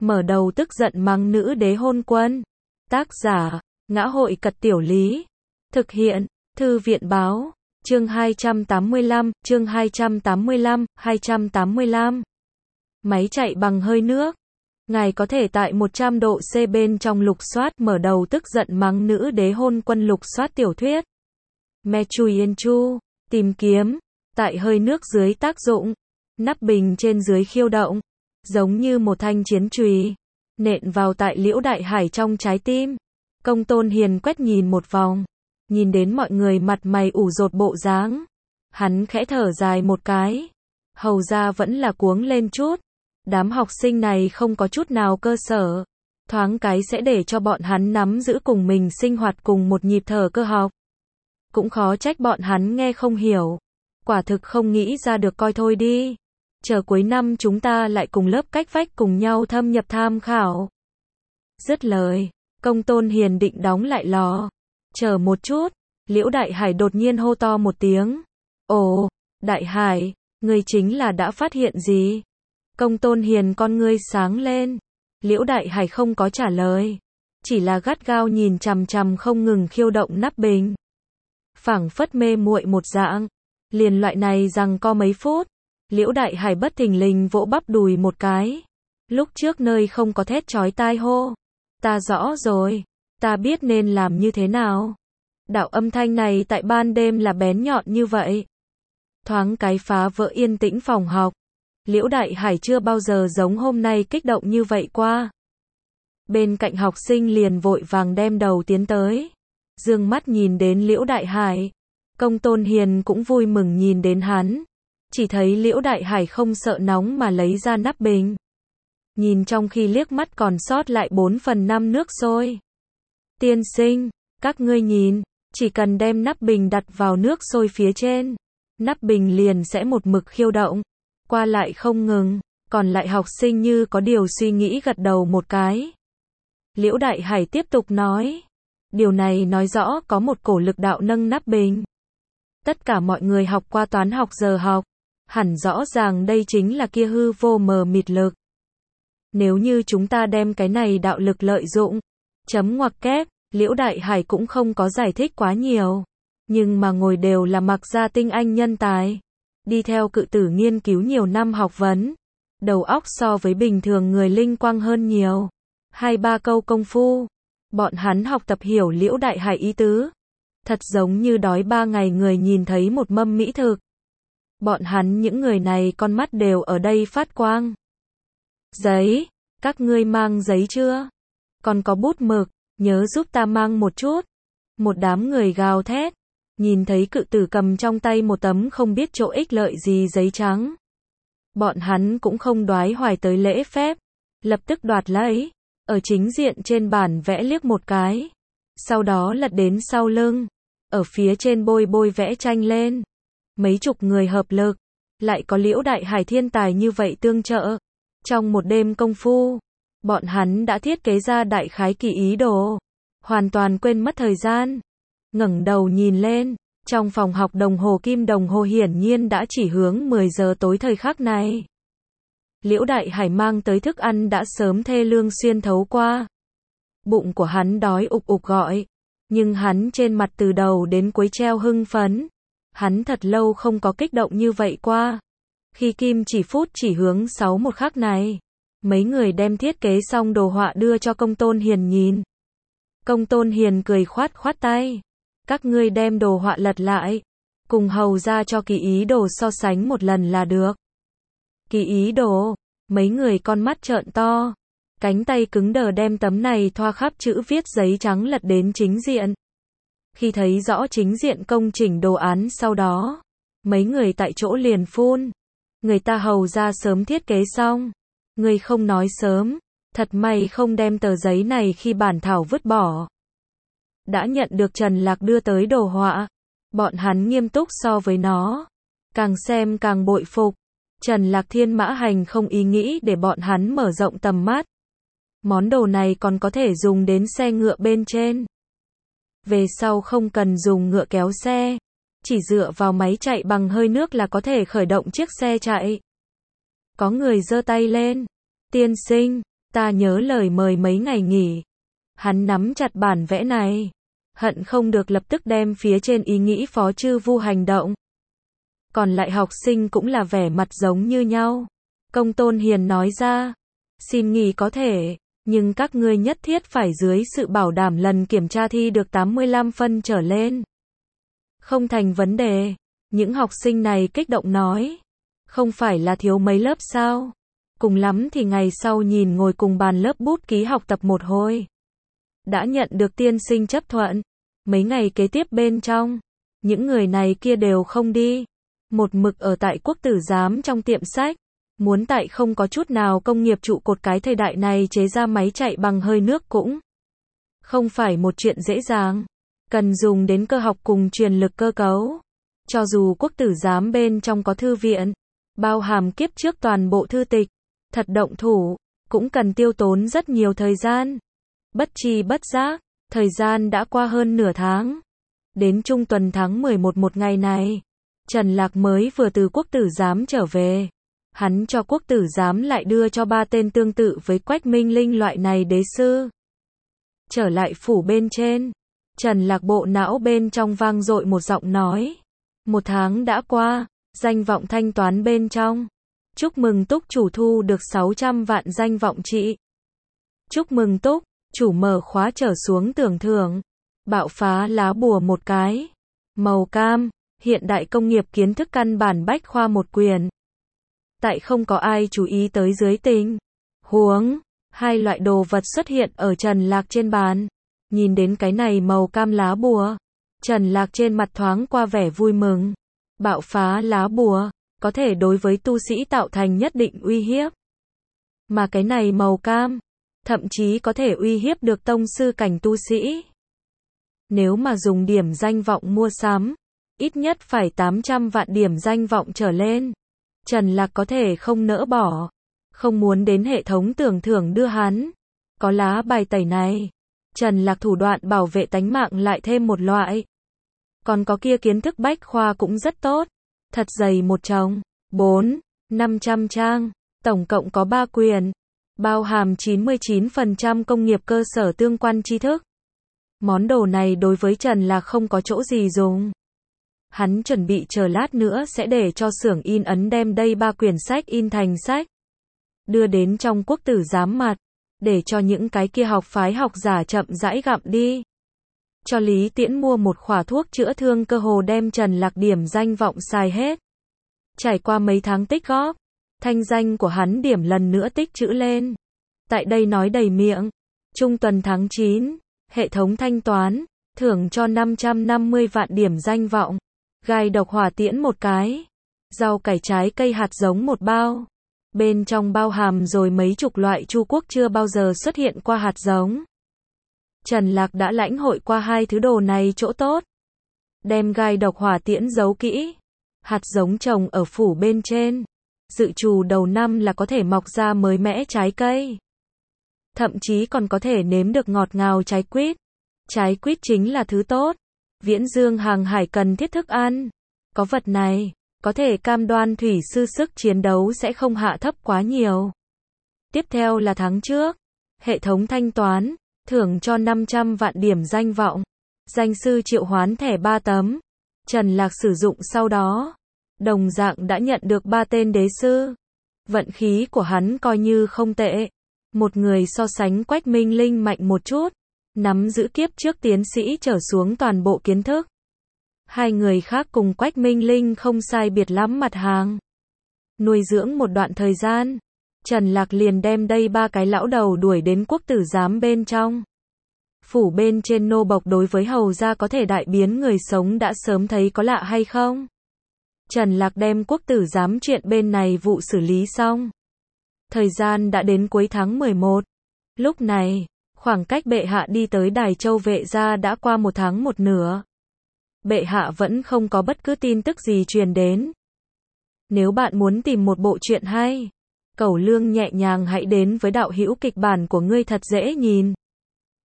mở đầu tức giận mắng nữ đế hôn quân. Tác giả, Ngã hội Cật Tiểu Lý. Thực hiện, Thư viện Báo. Chương 285, chương 285. Máy chạy bằng hơi nước. Ngài có thể tại 100 độ C bên trong lục soát mở đầu tức giận mắng nữ đế hôn quân lục soát tiểu thuyết. Mechuyenchu, tìm kiếm, tại hơi nước dưới tác dụng, nắp bình trên dưới khiêu động, giống như một thanh chiến chùy, nện vào tại Liễu Đại Hải trong trái tim. Công Tôn Hiền quét nhìn một vòng, nhìn đến mọi người mặt mày ủ rột bộ dáng, hắn khẽ thở dài một cái, hầu ra vẫn là cuống lên chút. Đám học sinh này không có chút nào cơ sở, thoáng cái sẽ để cho bọn hắn nắm giữ cùng mình sinh hoạt cùng một nhịp thở cơ học. Cũng khó trách bọn hắn nghe không hiểu, quả thực không nghĩ ra được coi thôi đi. Chờ cuối năm chúng ta lại cùng lớp cách vách cùng nhau thâm nhập tham khảo. Dứt lời, Công Tôn Hiền định đóng lại lò. Chờ một chút, Liễu Đại Hải đột nhiên hô to một tiếng. Ồ, Đại Hải, ngươi chính là đã phát hiện gì? Công Tôn Hiền con ngươi sáng lên. Liễu Đại Hải không có trả lời, chỉ là gắt gao nhìn chằm chằm không ngừng khiêu động nắp bình. Phảng phất mê muội một dạng, liền loại này rằng có mấy phút, Liễu Đại Hải bất thình lình vỗ bắp đùi một cái. Lúc trước nơi không có thét chói tai hô. Ta rõ rồi, ta biết nên làm như thế nào. Đạo âm thanh này tại ban đêm là bén nhọn như vậy. Thoáng cái phá vỡ yên tĩnh phòng học. Liễu Đại Hải chưa bao giờ giống hôm nay kích động như vậy qua. Bên cạnh học sinh liền vội vàng đem đầu tiến tới, dương mắt nhìn đến Liễu Đại Hải. Công Tôn Hiền cũng vui mừng nhìn đến hắn, chỉ thấy Liễu Đại Hải không sợ nóng mà lấy ra nắp bình. Nhìn trong khi liếc mắt còn sót lại 4/5 nước sôi. Tiên sinh, các ngươi nhìn, chỉ cần đem nắp bình đặt vào nước sôi phía trên, nắp bình liền sẽ một mực khiêu động, qua lại không ngừng. Còn lại học sinh như có điều suy nghĩ gật đầu một cái. Liễu Đại Hải tiếp tục nói, điều này nói rõ có một cổ lực đạo nâng nắp bình. Tất cả mọi người học qua toán học giờ học, hẳn rõ ràng đây chính là kia hư vô mờ mịt lực. Nếu như chúng ta đem cái này đạo lực lợi dụng, chấm ngoặc kép, Liễu Đại Hải cũng không có giải thích quá nhiều. Nhưng mà ngồi đều là Mạc gia tinh anh nhân tài, đi theo cự tử nghiên cứu nhiều năm học vấn, đầu óc so với bình thường người linh quang hơn nhiều. 2-3 câu công phu, bọn hắn học tập hiểu Liễu Đại Hải ý tứ. Thật giống như đói 3 ngày người nhìn thấy một mâm mỹ thực. Bọn hắn những người này con mắt đều ở đây phát quang. Giấy, các ngươi mang giấy chưa? Còn có bút mực, nhớ giúp ta mang một chút. Một đám người gào thét, nhìn thấy cự tử cầm trong tay một tấm không biết chỗ ích lợi gì giấy trắng. Bọn hắn cũng không đoái hoài tới lễ phép, lập tức đoạt lấy, ở chính diện trên bản vẽ liếc một cái. Sau đó lật đến sau lưng, ở phía trên bôi vẽ tranh lên. Mấy chục người hợp lực, lại có Liễu Đại Hải thiên tài như vậy tương trợ. Trong một đêm công phu, bọn hắn đã thiết kế ra đại khái kỳ ý đồ, hoàn toàn quên mất thời gian. Ngẩng đầu nhìn lên, trong phòng học đồng hồ kim đồng hồ hiển nhiên đã chỉ hướng 10 giờ tối thời khắc này. Liễu Đại Hải mang tới thức ăn đã sớm thê lương xuyên thấu qua. Bụng của hắn đói ục ục gọi, nhưng hắn trên mặt từ đầu đến cuối treo hưng phấn. Hắn thật lâu không có kích động như vậy qua. Khi kim chỉ phút chỉ hướng 6 một khắc này, mấy người đem thiết kế xong đồ họa đưa cho Công Tôn Hiền nhìn. Công Tôn Hiền cười khoát khoát tay. Các ngươi đem đồ họa lật lại, cùng hầu ra cho kỳ ý đồ so sánh một lần là được. Kỳ ý đồ, mấy người con mắt trợn to, cánh tay cứng đờ đem tấm này thoa khắp chữ viết giấy trắng lật đến chính diện. Khi thấy rõ chính diện công chỉnh đồ án sau đó, mấy người tại chỗ liền phun. Người ta hầu ra sớm thiết kế xong, người không nói sớm, thật may không đem tờ giấy này khi bản thảo vứt bỏ. Đã nhận được Trần Lạc đưa tới đồ họa, bọn hắn nghiêm túc so với nó, càng xem càng bội phục. Trần Lạc thiên mã hành không ý nghĩ để bọn hắn mở rộng tầm mắt. Món đồ này còn có thể dùng đến xe ngựa bên trên. Về sau không cần dùng ngựa kéo xe, chỉ dựa vào máy chạy bằng hơi nước là có thể khởi động chiếc xe chạy. Có người giơ tay lên. Tiên sinh, Ta nhớ lời mời mấy ngày nghỉ. Hắn nắm chặt bản vẽ này, hận không được lập tức đem phía trên ý nghĩ Phó Chư Vu hành động. Còn lại học sinh cũng là vẻ mặt giống như nhau. Công Tôn Hiền nói ra, xin nghỉ có thể, nhưng các ngươi nhất thiết phải dưới sự bảo đảm lần kiểm tra thi được 85 phân trở lên. Không thành vấn đề. Những học sinh này kích động nói, không phải là thiếu mấy lớp sao? Cùng lắm thì ngày sau nhìn ngồi cùng bàn lớp bút ký học tập một hồi. Đã nhận được tiên sinh chấp thuận. Mấy ngày kế tiếp bên trong, những người này kia đều không đi. Một mực ở tại Quốc Tử Giám trong tiệm sách. Muốn tại không có chút nào công nghiệp trụ cột cái thời đại này chế ra máy chạy bằng hơi nước cũng không phải một chuyện dễ dàng. Cần dùng đến cơ học cùng truyền lực cơ cấu. Cho dù Quốc Tử Giám bên trong có thư viện, bao hàm kiếp trước toàn bộ thư tịch, thật động thủ, cũng cần tiêu tốn rất nhiều thời gian. Bất tri bất giác, thời gian đã qua hơn nửa tháng. Đến trung tuần tháng 11 một ngày này, Trần Lạc mới vừa từ Quốc Tử Giám trở về. Hắn cho Quốc Tử Giám lại đưa cho 3 tên tương tự với Quách Minh Linh loại này đế sư. Trở lại phủ bên trên, Trần Lạc bộ não bên trong vang dội một giọng nói. 1 tháng đã qua, danh vọng thanh toán bên trong. Chúc mừng Túc chủ thu được 600 vạn danh vọng trị. Chúc mừng Túc, chủ mở khóa trở xuống tưởng thưởng. Bạo phá lá bùa một cái. Màu cam, hiện đại công nghiệp kiến thức căn bản bách khoa một quyển. Tại không có ai chú ý tới dưới tình huống, 2 loại đồ vật xuất hiện ở Trần Lạc trên bàn. Nhìn đến cái này màu cam lá bùa, Trần Lạc trên mặt thoáng qua vẻ vui mừng. Bạo phá lá bùa, có thể đối với tu sĩ tạo thành nhất định uy hiếp. Mà cái này màu cam, thậm chí có thể uy hiếp được tông sư cảnh tu sĩ. Nếu mà dùng điểm danh vọng mua sắm, ít nhất phải 800 vạn điểm danh vọng trở lên. Trần Lạc có thể không nỡ bỏ, không muốn đến hệ thống tưởng thưởng đưa hắn. Có lá bài tẩy này, Trần Lạc thủ đoạn bảo vệ tánh mạng lại thêm một loại. Còn có kia kiến thức bách khoa cũng rất tốt. Thật dày một chồng, 500 trang, tổng cộng có 3 quyển, bao hàm 99% công nghiệp cơ sở tương quan tri thức. Món đồ này đối với Trần Lạc không có chỗ gì dùng. Hắn chuẩn bị chờ lát nữa sẽ để cho xưởng in ấn đem đây 3 quyển sách in thành sách. Đưa đến trong Quốc Tử Giám mặt, để cho những cái kia học phái học giả chậm rãi gặm đi. Cho Lý Tiễn mua một khỏa thuốc chữa thương cơ hồ đem Trần Lạc điểm danh vọng xài hết. Trải qua mấy tháng tích góp, thanh danh của hắn điểm lần nữa tích trữ lên. Tại đây nói đầy miệng. Trung tuần tháng 9, hệ thống thanh toán, thưởng cho 550 vạn điểm danh vọng. Gai độc hỏa tiễn một cái. Rau cải trái cây hạt giống một bao. Bên trong bao hàm rồi mấy chục loại Chu Quốc chưa bao giờ xuất hiện qua hạt giống. Trần Lạc đã lãnh hội qua 2 thứ đồ này chỗ tốt. Đem gai độc hỏa tiễn giấu kỹ. Hạt giống trồng ở phủ bên trên. Dự trù đầu năm là có thể mọc ra mới mẽ trái cây. Thậm chí còn có thể nếm được ngọt ngào trái quýt. Trái quýt chính là thứ tốt. Viễn dương hàng hải cần thiết thức ăn. Có vật này, có thể cam đoan thủy sư sức chiến đấu sẽ không hạ thấp quá nhiều. Tiếp theo là tháng trước. Hệ thống thanh toán, thưởng cho 500 vạn điểm danh vọng. Danh sư triệu hoán thẻ 3 tấm. Trần Lạc sử dụng sau đó. Đồng dạng đã nhận được 3 tên đế sư. Vận khí của hắn coi như không tệ. Một người so sánh Quách Minh Linh mạnh một chút. Nắm giữ kiếp trước tiến sĩ trở xuống toàn bộ kiến thức. 2 người khác cùng Quách Minh Linh không sai biệt lắm mặt hàng. Nuôi dưỡng một đoạn thời gian. Trần Lạc liền đem đây 3 cái lão đầu đuổi đến Quốc Tử Giám bên trong. Phủ bên trên nô bộc đối với hầu gia có thể đại biến người sống đã sớm thấy có lạ hay không? Trần Lạc đem Quốc Tử Giám chuyện bên này vụ xử lý xong. Thời gian đã đến cuối tháng 11. Lúc này, khoảng cách bệ hạ đi tới Đài Châu Vệ gia đã qua 1 tháng 1 nửa. Bệ hạ vẫn không có bất cứ tin tức gì truyền đến. Nếu bạn muốn tìm một bộ truyện hay, Cẩu Lương nhẹ nhàng hãy đến với đạo hữu kịch bản của ngươi thật dễ nhìn.